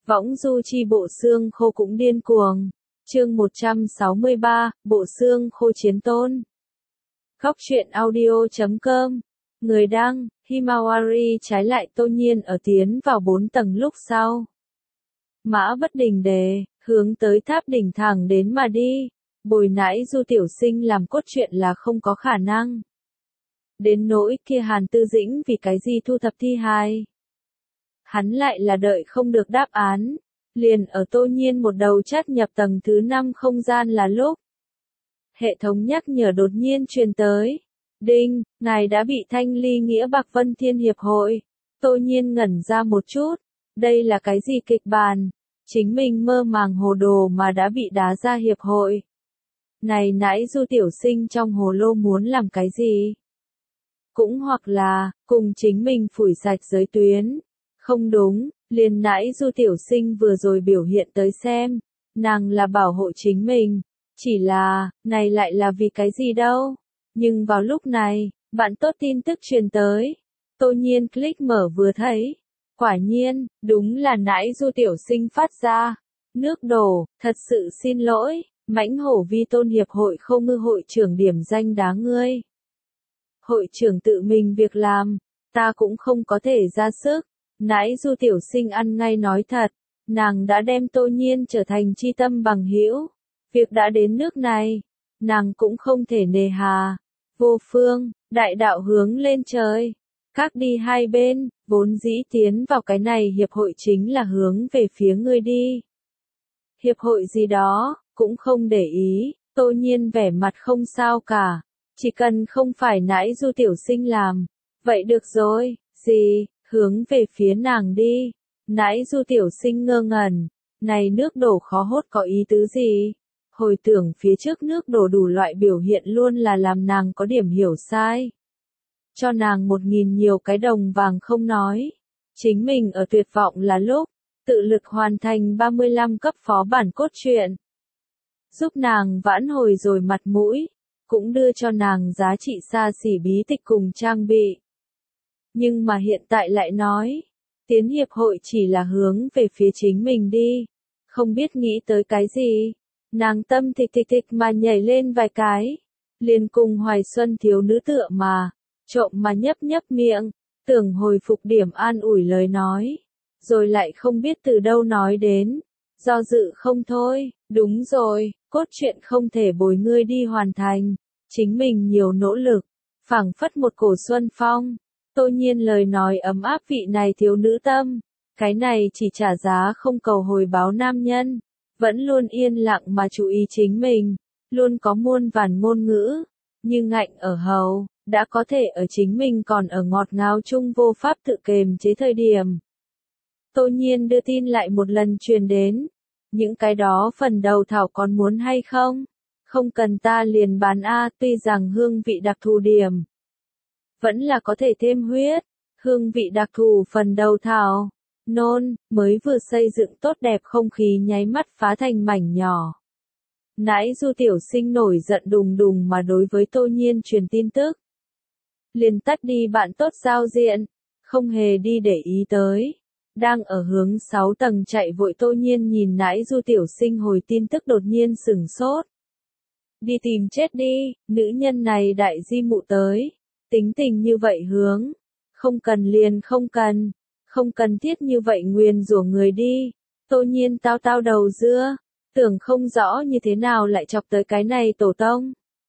Võng du chi bộ xương khô cũng điên cuồng. Chương 163, bộ xương khô chiến tôn. Góc truyện audio.com. Người đăng, Himawari. Trái lại Tô Nhiên ở tiến vào 4 tầng lúc sau. Mã bất đình đề, hướng tới tháp đỉnh thẳng đến mà đi. Bồi nãi du tiểu sinh làm cốt truyện là không có khả năng. Đến nỗi kia Hàn Tư Dĩnh vì cái gì thu thập thi hài. Hắn lại là đợi không được đáp án. Liền ở Tô Nhiên một đầu chát nhập tầng thứ 5 không gian là lúc. Hệ thống nhắc nhở đột nhiên truyền tới. Đinh, ngài đã bị thanh ly nghĩa Bạc Vân Thiên Hiệp hội. Tô Nhiên ngẩn ra một chút. Đây là cái gì kịch bản? Chính mình mơ màng hồ đồ mà đã bị đá ra hiệp hội. Này nãy du tiểu sinh trong hồ lô muốn làm cái gì? Cũng hoặc là, cùng chính mình phủi sạch giới tuyến. Không đúng, liền nãy du tiểu sinh vừa rồi biểu hiện tới xem. Nàng là bảo hộ chính mình. Chỉ là, này lại là vì cái gì đâu? Nhưng vào lúc này, bạn tốt tin tức truyền tới. Tô Nhiên click mở vừa thấy. Quả nhiên, đúng là nãy du tiểu sinh phát ra. Nước đổ, thật sự xin lỗi, mãnh hổ vi tôn hiệp hội không ngư hội trưởng điểm danh đá ngươi. Hội trưởng tự mình việc làm, ta cũng không có thể ra sức. Nãy du tiểu sinh ăn ngay nói thật, nàng đã đem Tô Nhiên trở thành chi tâm bằng hữu. Việc đã đến nước này, nàng cũng không thể nề hà. Vô phương, đại đạo hướng lên trời. Các đi hai bên, vốn dĩ tiến vào cái này hiệp hội chính là hướng về phía ngươi đi. Hiệp hội gì đó, cũng không để ý, Tô Nhiên vẻ mặt không sao cả. Chỉ cần không phải nãy du tiểu sinh làm. Vậy được rồi, gì, hướng về phía nàng đi. Nãy du tiểu sinh ngơ ngẩn. Này nước đổ khó hốt có ý tứ gì? Hồi tưởng phía trước nước đổ đủ loại biểu hiện luôn là làm nàng có điểm hiểu sai. Cho nàng 1000 nhiều cái đồng vàng không nói. Chính mình ở tuyệt vọng là lúc, tự lực hoàn thành 35 cấp phó bản cốt truyện. Giúp nàng vãn hồi rồi mặt mũi, cũng đưa cho nàng giá trị xa xỉ bí tịch cùng trang bị. Nhưng mà hiện tại lại nói, tiến hiệp hội chỉ là hướng về phía chính mình đi. Không biết nghĩ tới cái gì. Nàng tâm thịch thịch thịch mà nhảy lên vài cái. Liền cùng Hoài Xuân thiếu nữ tựa mà. Trộm mà nhấp nhấp miệng. Tưởng hồi phục điểm an ủi lời nói. Rồi lại không biết từ đâu nói đến. Do dự không thôi. Đúng rồi, cốt truyện không thể bồi ngươi đi hoàn thành. Chính mình nhiều nỗ lực. Phảng phất một cổ xuân phong. Tô Nhiên lời nói ấm áp vị này thiếu nữ tâm. Cái này chỉ trả giá không cầu hồi báo nam nhân. Vẫn luôn yên lặng mà chú ý chính mình. Luôn có muôn vàn ngôn ngữ. Như ngạnh ở hầu. Đã có thể ở chính mình còn ở ngọt ngào chung vô pháp tự kềm chế thời điểm. Tô Nhiên đưa tin lại một lần truyền đến. Những cái đó phần đầu thảo còn muốn hay không? Không cần ta liền bán A, tuy rằng hương vị đặc thù điểm. Vẫn là có thể thêm huyết. Hương vị đặc thù phần đầu thảo. Nôn, mới vừa xây dựng tốt đẹp không khí nháy mắt phá thành mảnh nhỏ. Nãy du tiểu sinh nổi giận đùng đùng mà đối với Tô Nhiên truyền tin tức. Liền tắt đi bạn tốt giao diện. Không hề đi để ý tới. Đang ở hướng 6 tầng chạy vội Tô Nhiên nhìn nãy du tiểu sinh hồi tin tức đột nhiên sửng sốt. Đi tìm chết đi, nữ nhân này đại di mụ tới. Tính tình như vậy hướng. Không cần liền không cần. Không cần thiết như vậy nguyền rủa người đi. Tô Nhiên tao tao đầu dưa. Tưởng không rõ như thế nào lại chọc tới cái này tổ tông.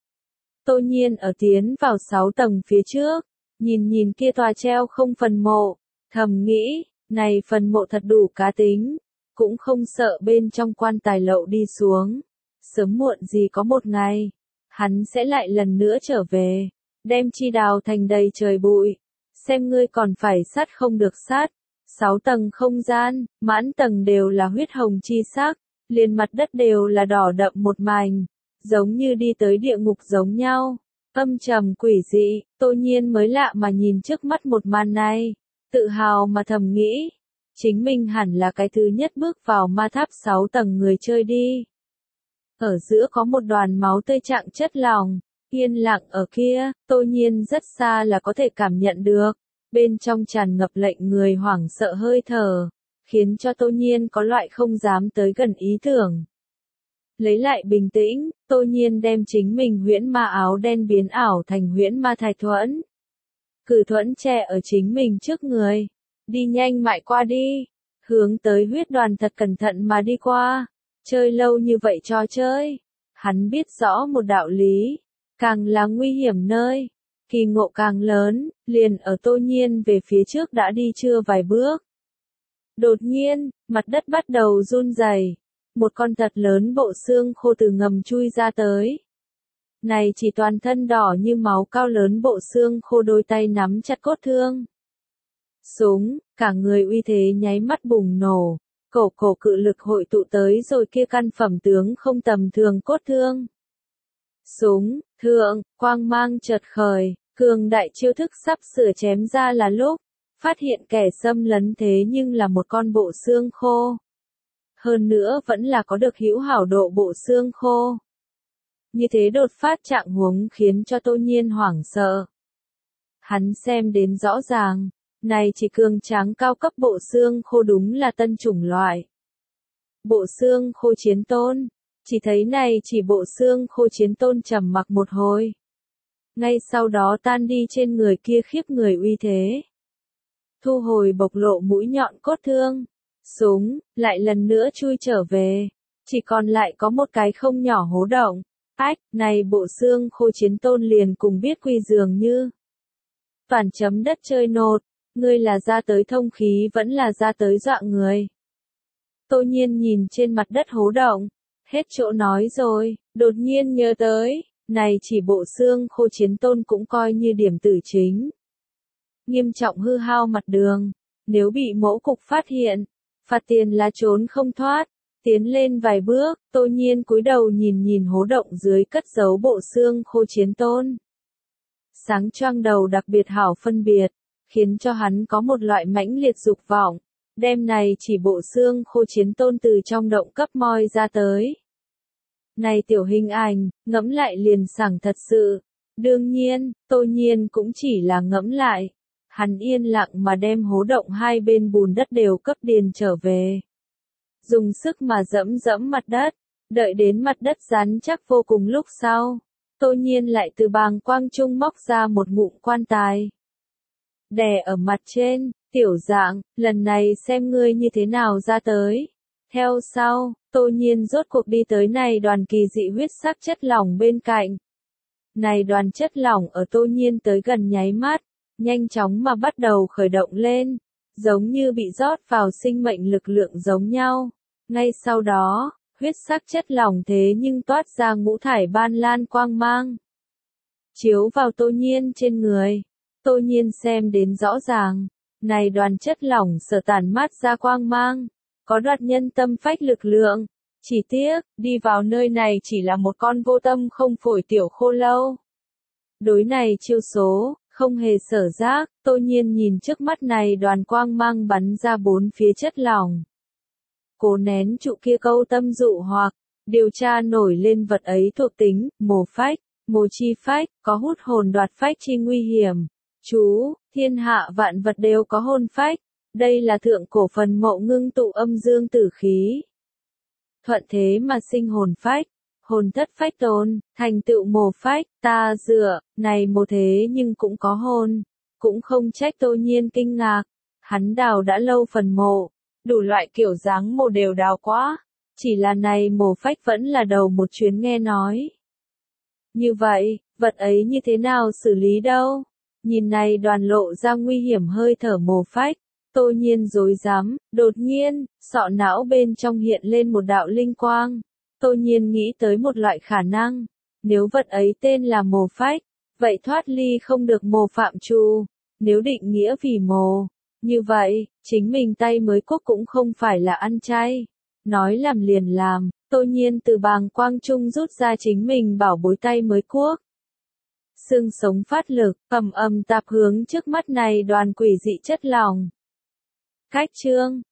Tô Nhiên ở tiến vào 6 tầng phía trước. Nhìn kia tòa treo không phần mộ. Thầm nghĩ, này phần mộ thật đủ cá tính. Cũng không sợ bên trong quan tài lậu đi xuống. Sớm muộn gì có một ngày. Hắn sẽ lại lần nữa trở về. Đem chi đào thành đầy trời bụi. Xem ngươi còn phải sát không được sát. 6 tầng không gian, mãn tầng đều là huyết hồng chi sắc, liền mặt đất đều là đỏ đậm một mảnh, giống như đi tới địa ngục giống nhau. Âm trầm quỷ dị, Tô Nhiên mới lạ mà nhìn trước mắt một màn này, tự hào mà thầm nghĩ, chính mình hẳn là cái thứ nhất bước vào ma tháp 6 tầng người chơi đi. Ở giữa có một đoàn máu tươi trạng chất lỏng, yên lặng ở kia, Tô Nhiên rất xa là có thể cảm nhận được. Bên trong tràn ngập lệnh người hoảng sợ hơi thở. khiến cho Tô Nhiên có loại không dám tới gần ý tưởng. Lấy lại bình tĩnh, Tô Nhiên đem chính mình huyễn ma áo đen biến ảo thành huyễn ma thạch thuẫn. Cử thuẫn che ở chính mình trước người. Đi nhanh mại qua đi. Hướng tới huyết đoàn thật cẩn thận mà đi qua. Chơi lâu như vậy trò chơi. Hắn biết rõ một đạo lý. Càng là nguy hiểm nơi. Kỳ ngộ càng lớn, liền ở Tô Nhiên về phía trước đã đi chưa vài bước. Đột nhiên, mặt đất bắt đầu run rẩy. Một con thật lớn bộ xương khô từ ngầm chui ra tới. Này chỉ toàn thân đỏ như máu cao lớn bộ xương khô đôi tay nắm chặt cốt thương. Súng, cả người uy thế nháy mắt bùng nổ. Cổ cự lực hội tụ tới rồi kia căn phẩm tướng không tầm thường cốt thương. Súng, thượng, quang mang chợt khởi, cường đại chiêu thức sắp sửa chém ra là lúc. Phát hiện kẻ xâm lấn thế nhưng là một con bộ xương khô. Hơn nữa vẫn là có được hữu hảo độ bộ xương khô. Như thế đột phát trạng huống khiến cho Tô Nhiên hoảng sợ. Hắn xem đến rõ ràng, này chỉ cường tráng cao cấp bộ xương khô đúng là tân chủng loại. Bộ xương khô chiến tôn, chỉ thấy này chỉ bộ xương khô chiến tôn trầm mặc một hồi. Ngay sau đó tan đi trên người kia khiếp người uy thế. Thu hồi bộc lộ mũi nhọn cốt thương. Súng, lại lần nữa chui trở về. Chỉ còn lại có một cái không nhỏ hố động. Ách, này bộ xương khô chiến tôn liền cùng biết quy dường như. Toàn chấm đất chơi nột. Ngươi là ra tới thông khí vẫn là ra tới dọa người. Tô Nhiên nhìn trên mặt đất hố động. Hết chỗ nói rồi, đột nhiên nhớ tới. Này chỉ bộ xương khô chiến tôn cũng coi như điểm tử chính. Nghiêm trọng hư hao mặt đường. Nếu bị mẫu cục phát hiện. Phạt tiền là trốn không thoát. Tiến lên vài bước, Tô Nhiên cúi đầu nhìn hố động dưới cất giấu bộ xương khô chiến tôn. Sáng choang đầu đặc biệt hảo phân biệt, khiến cho hắn có một loại mãnh liệt dục vọng. Đêm này chỉ bộ xương khô chiến tôn từ trong động cấp moi ra tới. Này tiểu hình ảnh, ngẫm lại liền sảng thật sự. Đương nhiên, Tô Nhiên cũng chỉ là ngẫm lại. Hắn yên lặng mà đem hố động hai bên bùn đất đều cấp điền trở về. Dùng sức mà dẫm mặt đất, đợi đến mặt đất rắn chắc vô cùng lúc sau. Tô Nhiên lại từ bàng quang trung móc ra một ngụm quan tài. Đè ở mặt trên, tiểu dạng, lần này xem ngươi như thế nào ra tới. Theo sau, Tô Nhiên rốt cuộc đi tới này đoàn kỳ dị huyết sắc chất lỏng bên cạnh. Này đoàn chất lỏng ở Tô Nhiên tới gần nháy mắt, nhanh chóng mà bắt đầu khởi động lên, giống như bị rót vào sinh mệnh lực lượng giống nhau. Ngay sau đó, huyết sắc chất lỏng thế nhưng toát ra ngũ thải ban lan quang mang. Chiếu vào Tô Nhiên trên người. Tô Nhiên xem đến rõ ràng. Này đoàn chất lỏng sở tản mát ra quang mang. Có đoạt nhân tâm phách lực lượng. Chỉ tiếc, đi vào nơi này chỉ là một con vô tâm không phổi tiểu khô lâu. Đối này chiêu số, không hề sở giác, Tô Nhiên nhìn trước mắt này đoàn quang mang bắn ra bốn phía chất lỏng. Cố nén trụ kia câu tâm dụ hoặc, điều tra nổi lên vật ấy thuộc tính, mồ phách, mồ chi phách, có hút hồn đoạt phách chi nguy hiểm. Chú, thiên hạ vạn vật đều có hồn phách, đây là thượng cổ phần mộ ngưng tụ âm dương tử khí. Thuận thế mà sinh hồn phách, hồn thất phách tồn, thành tựu mồ phách, ta dựa, này mồ thế nhưng cũng có hồn, cũng không trách Tô Nhiên kinh ngạc, hắn đào đã lâu phần mộ. Đủ loại kiểu dáng mồ đều đào quá, chỉ là này mồ phách vẫn là đầu một chuyến nghe nói. Như vậy, vật ấy như thế nào xử lý đâu? Nhìn này đoàn lộ ra nguy hiểm hơi thở mồ phách, Tô Nhiên rối rắm, đột nhiên, sọ não bên trong hiện lên một đạo linh quang. Tô Nhiên nghĩ tới một loại khả năng, nếu vật ấy tên là mồ phách, vậy thoát ly không được mồ phạm trù, nếu định nghĩa vì mồ. Như vậy, chính mình tay mới quốc cũng không phải là ăn chay. Nói làm liền làm, Tô Nhiên từ bàng quang trung rút ra chính mình bảo bối tay mới quốc. Xương sống phát lực, ầm ầm tạp hướng trước mắt này đoàn quỷ dị chất lỏng. Cách chương